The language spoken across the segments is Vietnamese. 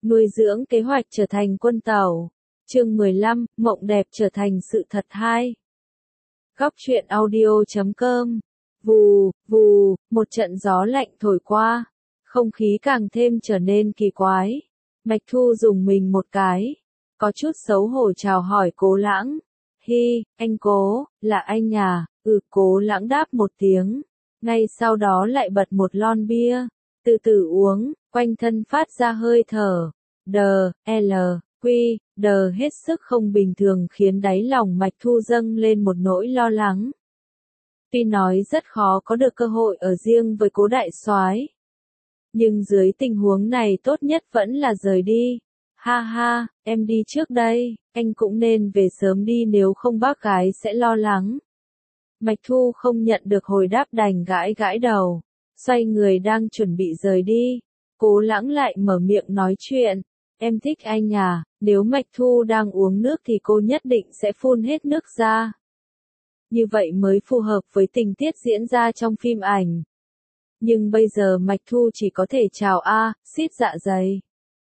Nuôi dưỡng kế hoạch trở thành quân tàu. Chương 15, mộng đẹp trở thành sự thật 2. Góc truyện audio.com. Vù, vù, một trận gió lạnh thổi qua. Không khí càng thêm trở nên kỳ quái. Mạch Thu dùng mình một cái. Có chút xấu hổ chào hỏi Cố Lãng. Hi, anh Cố, là anh à? Cố Lãng đáp một tiếng. Ngay sau đó lại bật một lon bia. Từ từ uống, quanh thân phát ra hơi thở. Đờ hết sức không bình thường khiến đáy lòng Mạch Thu dâng lên một nỗi lo lắng. Tuy nói rất khó có được cơ hội ở riêng với Cố đại soái, nhưng dưới tình huống này tốt nhất vẫn là rời đi. Ha ha, em đi trước đây, anh cũng nên về sớm đi nếu không bác gái sẽ lo lắng. Mạch Thu không nhận được hồi đáp đành gãi gãi đầu, xoay người đang chuẩn bị rời đi. Cố Lãng lại mở miệng nói chuyện. Em thích anh à? Nếu Mạch Thu đang uống nước thì cô nhất định sẽ phun hết nước ra. Như vậy mới phù hợp với tình tiết diễn ra trong phim ảnh. Nhưng bây giờ Mạch Thu chỉ có thể chào xít dạ dày.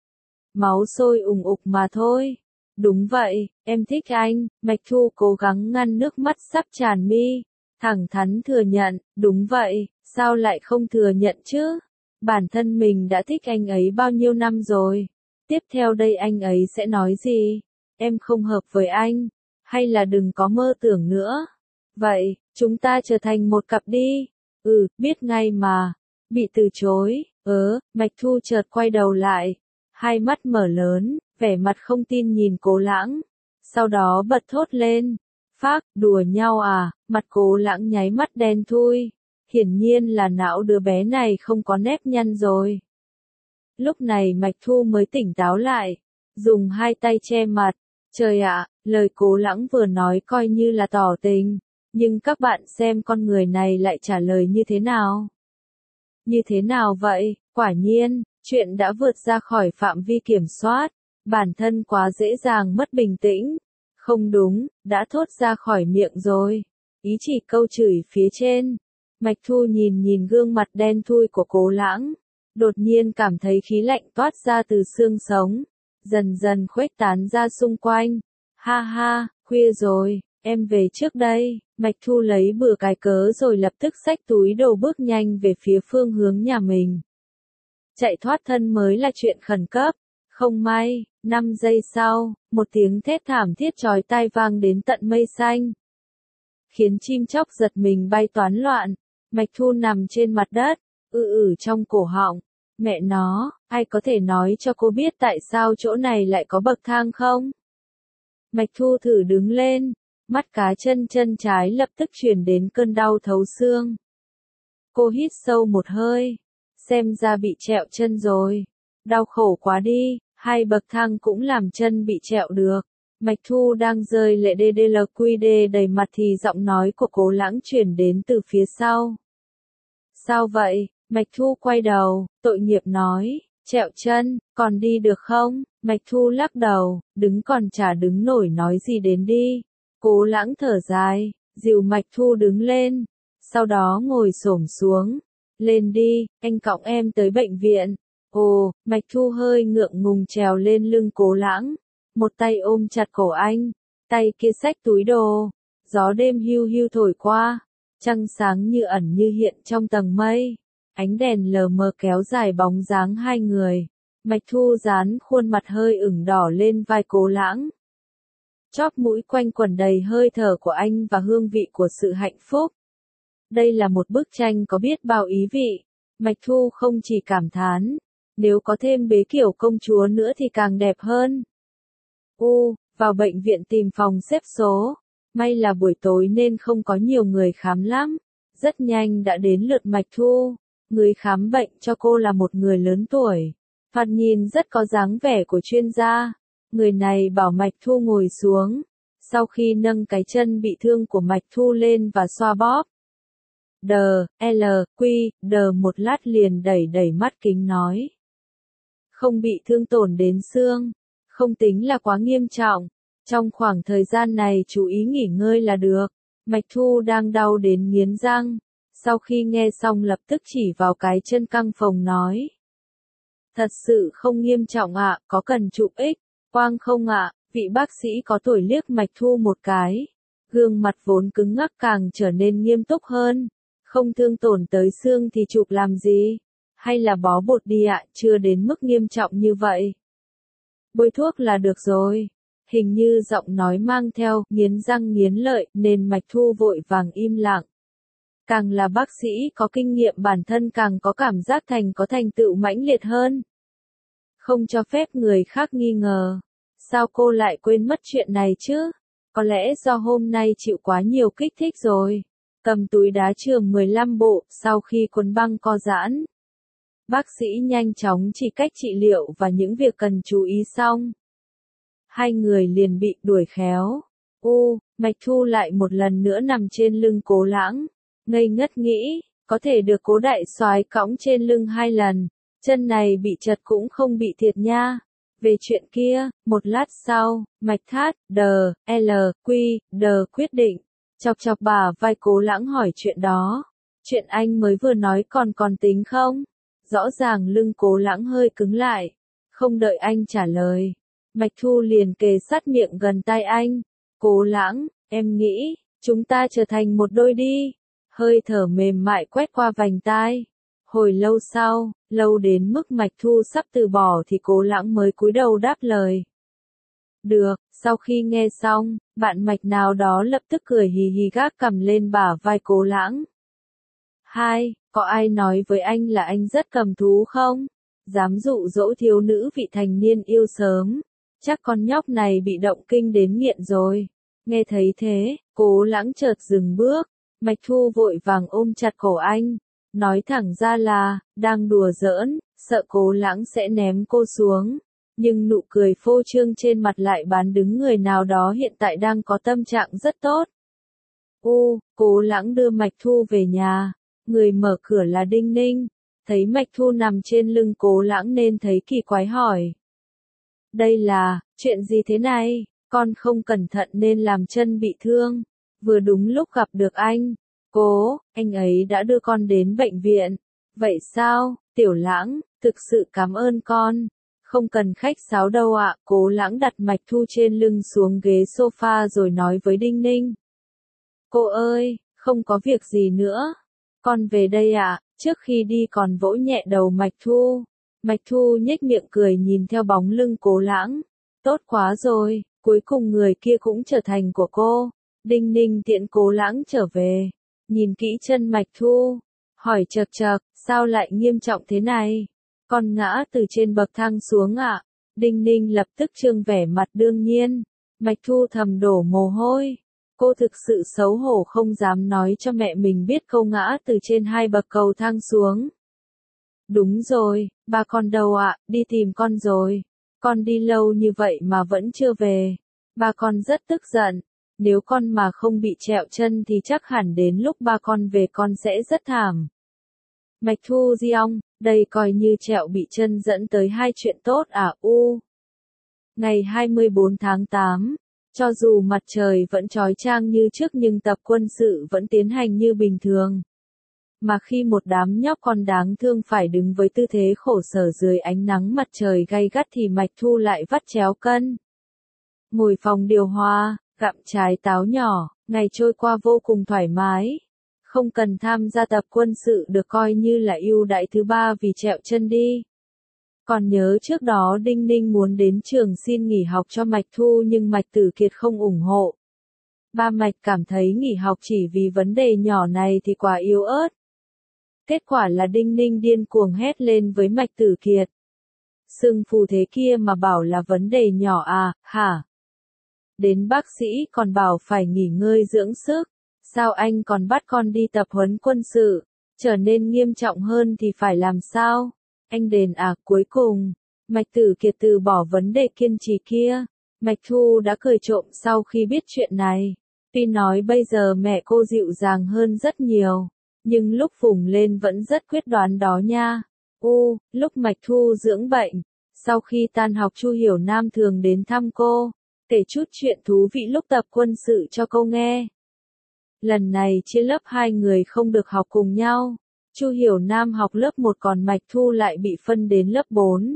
Máu sôi ùng ục mà thôi. Đúng vậy, em thích anh. Mạch Thu cố gắng ngăn nước mắt sắp tràn mi. Thẳng thắn thừa nhận, đúng vậy, sao lại không thừa nhận chứ? Bản thân mình đã thích anh ấy bao nhiêu năm rồi. Tiếp theo đây anh ấy sẽ nói gì? Em không hợp với anh, hay là đừng có mơ tưởng nữa. Vậy, chúng ta trở thành một cặp đi. Biết ngay mà. Bị từ chối, Mạch Thu chợt quay đầu lại. Hai mắt mở lớn, vẻ mặt không tin nhìn Cố Lãng. Sau đó bật thốt lên. Phác, đùa nhau à? Mặt Cố Lãng nháy mắt đen thui. Hiển nhiên là não đứa bé này không có nếp nhăn rồi. Lúc này Mạch Thu mới tỉnh táo lại, dùng hai tay che mặt. Trời ạ, lời Cố Lãng vừa nói coi như là tỏ tình, nhưng các bạn xem con người này lại trả lời như thế nào? Như thế nào vậy? Quả nhiên, chuyện đã vượt ra khỏi phạm vi kiểm soát, bản thân quá dễ dàng mất bình tĩnh. Không đúng, đã thốt ra khỏi miệng rồi. Ý chỉ câu chửi phía trên. Mạch Thu nhìn gương mặt đen thui của Cố Lãng. Đột nhiên cảm thấy khí lạnh toát ra từ xương sống, dần dần khuếch tán ra xung quanh. Ha ha, khuya rồi, em về trước đây. Mạch Thu lấy bừa cái cớ rồi lập tức xách túi đồ bước nhanh về phía phương hướng nhà mình. Chạy thoát thân mới là chuyện khẩn cấp. Không may, 5 giây sau, một tiếng thét thảm thiết chói tai vang đến tận mây xanh, khiến chim chóc giật mình bay toán loạn. Mạch Thu nằm trên mặt đất, trong cổ họng. Mẹ nó, ai có thể nói cho cô biết tại sao chỗ này lại có bậc thang không? Mạch Thu thử đứng lên, mắt cá chân trái lập tức truyền đến cơn đau thấu xương. Cô hít sâu một hơi, xem ra bị trẹo chân rồi. Đau khổ quá đi, 2 bậc thang cũng làm chân bị trẹo được. Mạch Thu đang rơi lệ DDLQD đầy mặt thì giọng nói của Cố Lãng truyền đến từ phía sau. Sao vậy? Mạch Thu quay đầu, tội nghiệp nói, trẹo chân, còn đi được không? Mạch Thu lắc đầu, đứng còn chả đứng nổi nói gì đến đi. Cố Lãng thở dài, dìu Mạch Thu đứng lên, sau đó ngồi xổm xuống. Lên đi, anh cõng em tới bệnh viện. Mạch Thu hơi ngượng ngùng trèo lên lưng Cố Lãng, một tay ôm chặt cổ anh, tay kia xách túi đồ. Gió đêm hiu hiu thổi qua, trăng sáng như ẩn như hiện trong tầng mây. Ánh đèn lờ mờ kéo dài bóng dáng hai người. Mạch Thu dán khuôn mặt hơi ửng đỏ lên vai Cố Lãng. Chóp mũi quanh quẩn đầy hơi thở của anh và hương vị của sự hạnh phúc. Đây là một bức tranh có biết bao ý vị. Mạch Thu không chỉ cảm thán, nếu có thêm bế kiểu công chúa nữa thì càng đẹp hơn. Vào bệnh viện tìm phòng xếp số. May là buổi tối nên không có nhiều người khám lắm. Rất nhanh đã đến lượt Mạch Thu. Người khám bệnh cho cô là một người lớn tuổi. Thoạt nhìn rất có dáng vẻ của chuyên gia. Người này bảo Mạch Thu ngồi xuống. Sau khi nâng cái chân bị thương của Mạch Thu lên và xoa bóp. Một lát liền đẩy mắt kính nói. Không bị thương tổn đến xương. Không tính là quá nghiêm trọng. Trong khoảng thời gian này chú ý nghỉ ngơi là được. Mạch Thu đang đau đến nghiến răng. Sau khi nghe xong lập tức chỉ vào cái chân căng phồng nói. Thật sự không nghiêm trọng ạ, có cần chụp X-quang không ạ? Vị bác sĩ có tuổi liếc Mạch Thu một cái. Gương mặt vốn cứng ngắc càng trở nên nghiêm túc hơn. Không thương tổn tới xương thì chụp làm gì? Hay là bó bột đi ạ, chưa đến mức nghiêm trọng như vậy. Bôi thuốc là được rồi. Hình như giọng nói mang theo nghiến răng nghiến lợi nên Mạch Thu vội vàng im lặng. Càng là bác sĩ có kinh nghiệm bản thân càng có cảm giác có thành tựu mãnh liệt hơn. Không cho phép người khác nghi ngờ. Sao cô lại quên mất chuyện này chứ? Có lẽ do hôm nay chịu quá nhiều kích thích rồi. Cầm túi đá trường 15 bộ, sau khi cuốn băng co giãn. Bác sĩ nhanh chóng chỉ cách trị liệu và những việc cần chú ý xong. Hai người liền bị đuổi khéo. Mạch Thu lại một lần nữa nằm trên lưng Cố Lãng. Ngây ngất nghĩ, có thể được Cố đại soái cõng trên lưng 2 lần. Chân này bị chật cũng không bị thiệt nha. Về chuyện kia, một lát sau, Mạch Thát, quyết định. Chọc chọc bả vai Cố Lãng hỏi chuyện đó. Chuyện anh mới vừa nói còn tính không? Rõ ràng lưng Cố Lãng hơi cứng lại. Không đợi anh trả lời. Mạch Thu liền kề sát miệng gần tai anh. Cố Lãng, em nghĩ, chúng ta trở thành một đôi đi. Hơi thở mềm mại quét qua vành tai. Hồi lâu sau, lâu đến mức Mạch Thu sắp từ bỏ thì Cố Lãng mới cúi đầu đáp lời. Được, sau khi nghe xong, bạn Mạch nào đó lập tức cười hì hì gác cằm lên bả vai Cố Lãng. Có ai nói với anh là anh rất cầm thú không? Dám dụ dỗ thiếu nữ vị thành niên yêu sớm. Chắc con nhóc này bị động kinh đến nghiện rồi. Nghe thấy thế, Cố Lãng chợt dừng bước. Mạch Thu vội vàng ôm chặt cổ anh. Nói thẳng ra là, đang đùa giỡn, sợ Cố Lãng sẽ ném cô xuống. Nhưng nụ cười phô trương trên mặt lại bán đứng người nào đó hiện tại đang có tâm trạng rất tốt. Cố Lãng đưa Mạch Thu về nhà. Người mở cửa là Đinh Ninh. Thấy Mạch Thu nằm trên lưng Cố Lãng nên thấy kỳ quái hỏi. Đây là, chuyện gì thế này? Con không cẩn thận nên làm chân bị thương. Vừa đúng lúc gặp được anh. Anh ấy đã đưa con đến bệnh viện. Vậy sao, Tiểu Lãng, thực sự cảm ơn con. Không cần khách sáo đâu ạ. Cố Lãng đặt Mạch Thu trên lưng xuống ghế sofa rồi nói với Đinh Ninh. Cô ơi, không có việc gì nữa. Con về đây ạ. Trước khi đi còn vỗ nhẹ đầu Mạch Thu. Mạch Thu nhếch miệng cười nhìn theo bóng lưng Cố Lãng. Tốt quá rồi, cuối cùng người kia cũng trở thành của cô. Đinh Ninh tiễn Cố Lãng trở về. Nhìn kỹ chân Mạch Thu. Hỏi chậc chậc, sao lại nghiêm trọng thế này? Con ngã từ trên bậc thang xuống ạ. Đinh Ninh lập tức trương vẻ mặt đương nhiên. Mạch Thu thầm đổ mồ hôi. Cô thực sự xấu hổ không dám nói cho mẹ mình biết cô ngã từ trên 2 bậc cầu thang xuống. Đúng rồi, ba con đâu ạ, đi tìm con rồi. Con đi lâu như vậy mà vẫn chưa về. Ba con rất tức giận. Nếu con mà không bị trẹo chân thì chắc hẳn đến lúc ba con về con sẽ rất thảm. Mạch Thu Diong, đây coi như trẹo bị chân dẫn tới 2 chuyện tốt à. Ngày 24 tháng 8, cho dù mặt trời vẫn chói chang như trước nhưng tập quân sự vẫn tiến hành như bình thường. Mà khi một đám nhóc con đáng thương phải đứng với tư thế khổ sở dưới ánh nắng mặt trời gay gắt thì Mạch Thu lại vắt chéo cân. Ngồi phòng điều hòa, gặm trái táo nhỏ, ngày trôi qua vô cùng thoải mái. Không cần tham gia tập quân sự được coi như là ưu đãi thứ 3 vì trẹo chân đi. Còn nhớ trước đó Đinh Ninh muốn đến trường xin nghỉ học cho Mạch Thu nhưng Mạch Tử Kiệt không ủng hộ. Ba Mạch cảm thấy nghỉ học chỉ vì vấn đề nhỏ này thì quá yếu ớt. Kết quả là Đinh Ninh điên cuồng hét lên với Mạch Tử Kiệt. Sưng phù thế kia mà bảo là vấn đề nhỏ à, hả? Đến bác sĩ còn bảo phải nghỉ ngơi dưỡng sức. Sao anh còn bắt con đi tập huấn quân sự? Trở nên nghiêm trọng hơn thì phải làm sao? Anh đền à, cuối cùng, Mạch Tử Kiệt từ bỏ vấn đề kiên trì kia. Mạch Thu đã cười trộm sau khi biết chuyện này. Tuy nói bây giờ mẹ cô dịu dàng hơn rất nhiều, nhưng lúc phùng lên vẫn rất quyết đoán đó nha. Lúc Mạch Thu dưỡng bệnh, sau khi tan học Chu Hiểu Nam thường đến thăm cô, kể chút chuyện thú vị lúc tập quân sự cho cô nghe. Lần này chia lớp 2 người không được học cùng nhau. Chu Hiểu Nam học lớp 1 còn Mạch Thu lại bị phân đến lớp 4.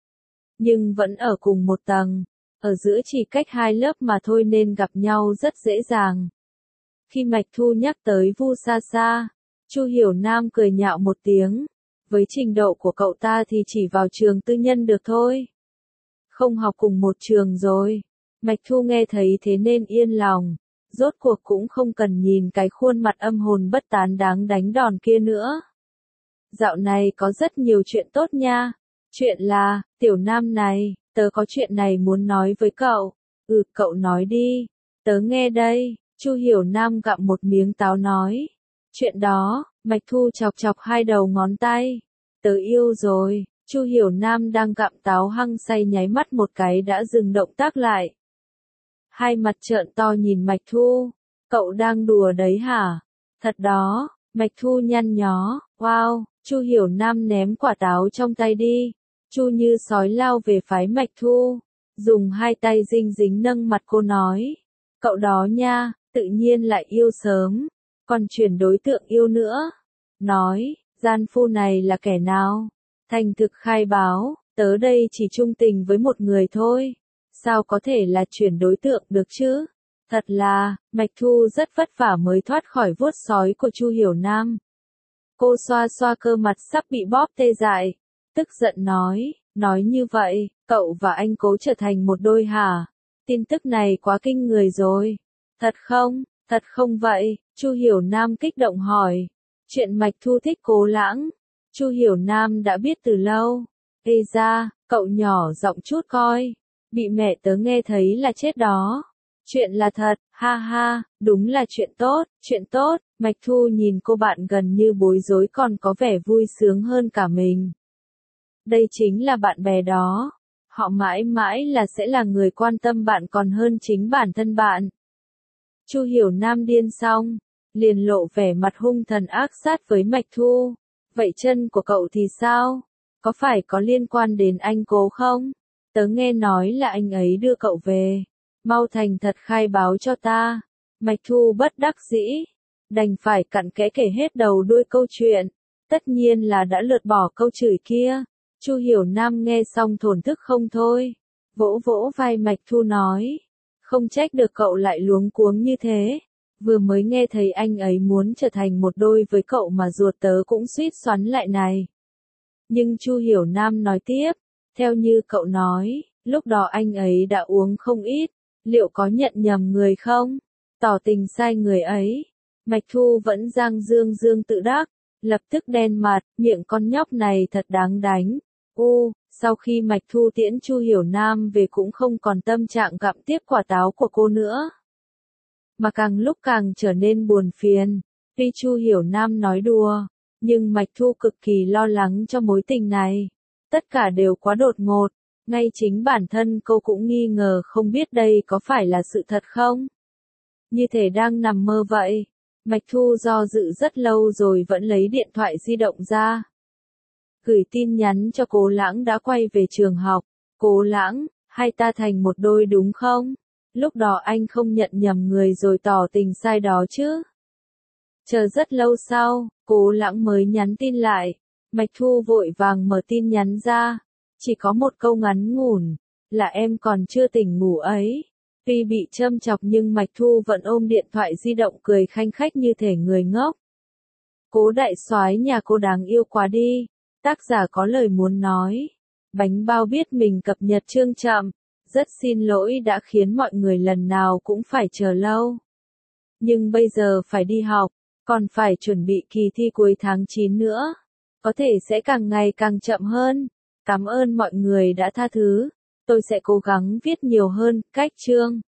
Nhưng vẫn ở cùng một tầng, ở giữa chỉ cách 2 lớp mà thôi nên gặp nhau rất dễ dàng. Khi Mạch Thu nhắc tới Vu Sa Sa, Chu Hiểu Nam cười nhạo một tiếng, với trình độ của cậu ta thì chỉ vào trường tư nhân được thôi. Không học cùng một trường rồi. Mạch Thu nghe thấy thế nên yên lòng, rốt cuộc cũng không cần nhìn cái khuôn mặt âm hồn bất tán đáng đánh đòn kia nữa. Dạo này có rất nhiều chuyện tốt nha. Chuyện là, Tiểu Nam này, tớ có chuyện này muốn nói với cậu. Cậu nói đi, tớ nghe đây. Chu Hiểu Nam gặm một miếng táo nói. Chuyện đó, Mạch Thu chọc chọc 2 đầu ngón tay. Tớ yêu rồi. Chu Hiểu Nam đang gặm táo hăng say nháy mắt một cái đã dừng động tác lại. Hai mặt trợn to nhìn Mạch Thu. Cậu đang đùa đấy hả? Thật đó. Mạch Thu nhăn nhó. Wow. Chu Hiểu Nam ném quả táo trong tay đi. Chu như sói lao về phái Mạch Thu. Dùng 2 tay dinh dính nâng mặt cô nói. Cậu đó nha, tự nhiên lại yêu sớm. Còn chuyển đối tượng yêu nữa. Nói, gian phu này là kẻ nào? Thành thực khai báo, tớ đây chỉ chung tình với một người thôi. Sao có thể là chuyển đối tượng được chứ? Thật là, Mạch Thu rất vất vả mới thoát khỏi vuốt sói của Chu Hiểu Nam. Cô xoa xoa cơ mặt sắp bị bóp tê dại. Tức giận nói như vậy, cậu và anh Cố trở thành một đôi hả? Tin tức này quá kinh người rồi. Thật không vậy? Chu Hiểu Nam kích động hỏi. Chuyện Mạch Thu thích Cố Lãng, Chu Hiểu Nam đã biết từ lâu. Ê ra, cậu nhỏ giọng chút coi. Bị mẹ tớ nghe thấy là chết đó. Chuyện là thật, ha ha, đúng là chuyện tốt. Mạch Thu nhìn cô bạn gần như bối rối còn có vẻ vui sướng hơn cả mình. Đây chính là bạn bè đó. Họ mãi mãi là sẽ là người quan tâm bạn còn hơn chính bản thân bạn. Chu Hiểu Nam điên xong, liền lộ vẻ mặt hung thần ác sát với Mạch Thu. Vậy chân của cậu thì sao? Có phải có liên quan đến anh Cố không? Tớ nghe nói là anh ấy đưa cậu về. Mau thành thật khai báo cho ta. Mạch Thu bất đắc dĩ, đành phải cặn kẽ kể hết đầu đuôi câu chuyện. Tất nhiên là đã lược bỏ câu chửi kia. Chu Hiểu Nam nghe xong thổn thức không thôi. Vỗ vỗ vai Mạch Thu nói. Không trách được cậu lại luống cuống như thế. Vừa mới nghe thấy anh ấy muốn trở thành một đôi với cậu mà ruột tớ cũng suýt xoắn lại này. Nhưng Chu Hiểu Nam nói tiếp. Theo như cậu nói, lúc đó anh ấy đã uống không ít. Liệu có nhận nhầm người không? Tỏ tình sai người ấy. Mạch Thu vẫn dương tự đắc. Lập tức đen mặt, miệng con nhóc này thật đáng đánh. Sau khi Mạch Thu tiễn Chu Hiểu Nam về cũng không còn tâm trạng gặm tiếp quả táo của cô nữa. Mà càng lúc càng trở nên buồn phiền. Tuy Chu Hiểu Nam nói đùa, nhưng Mạch Thu cực kỳ lo lắng cho mối tình này. Tất cả đều quá đột ngột. Ngay chính bản thân cô cũng nghi ngờ không biết đây có phải là sự thật không? Như thể đang nằm mơ vậy. Mạch Thu do dự rất lâu rồi vẫn lấy điện thoại di động ra. Gửi tin nhắn cho Cố Lãng đã quay về trường học. Cố Lãng, hai ta thành một đôi đúng không? Lúc đó anh không nhận nhầm người rồi tỏ tình sai đó chứ? Chờ rất lâu sau, Cố Lãng mới nhắn tin lại. Mạch Thu vội vàng mở tin nhắn ra. Chỉ có một câu ngắn ngủn, là em còn chưa tỉnh ngủ ấy. Tuy bị châm chọc nhưng Mạch Thu vẫn ôm điện thoại di động cười khanh khách như thể người ngốc. Cố đại soái nhà cô đáng yêu quá đi. Tác giả có lời muốn nói. Bánh bao biết mình cập nhật chương chậm. Rất xin lỗi đã khiến mọi người lần nào cũng phải chờ lâu. Nhưng bây giờ phải đi học, còn phải chuẩn bị kỳ thi cuối tháng 9 nữa. Có thể sẽ càng ngày càng chậm hơn. Cảm ơn mọi người đã tha thứ. Tôi sẽ cố gắng viết nhiều hơn, cách chương.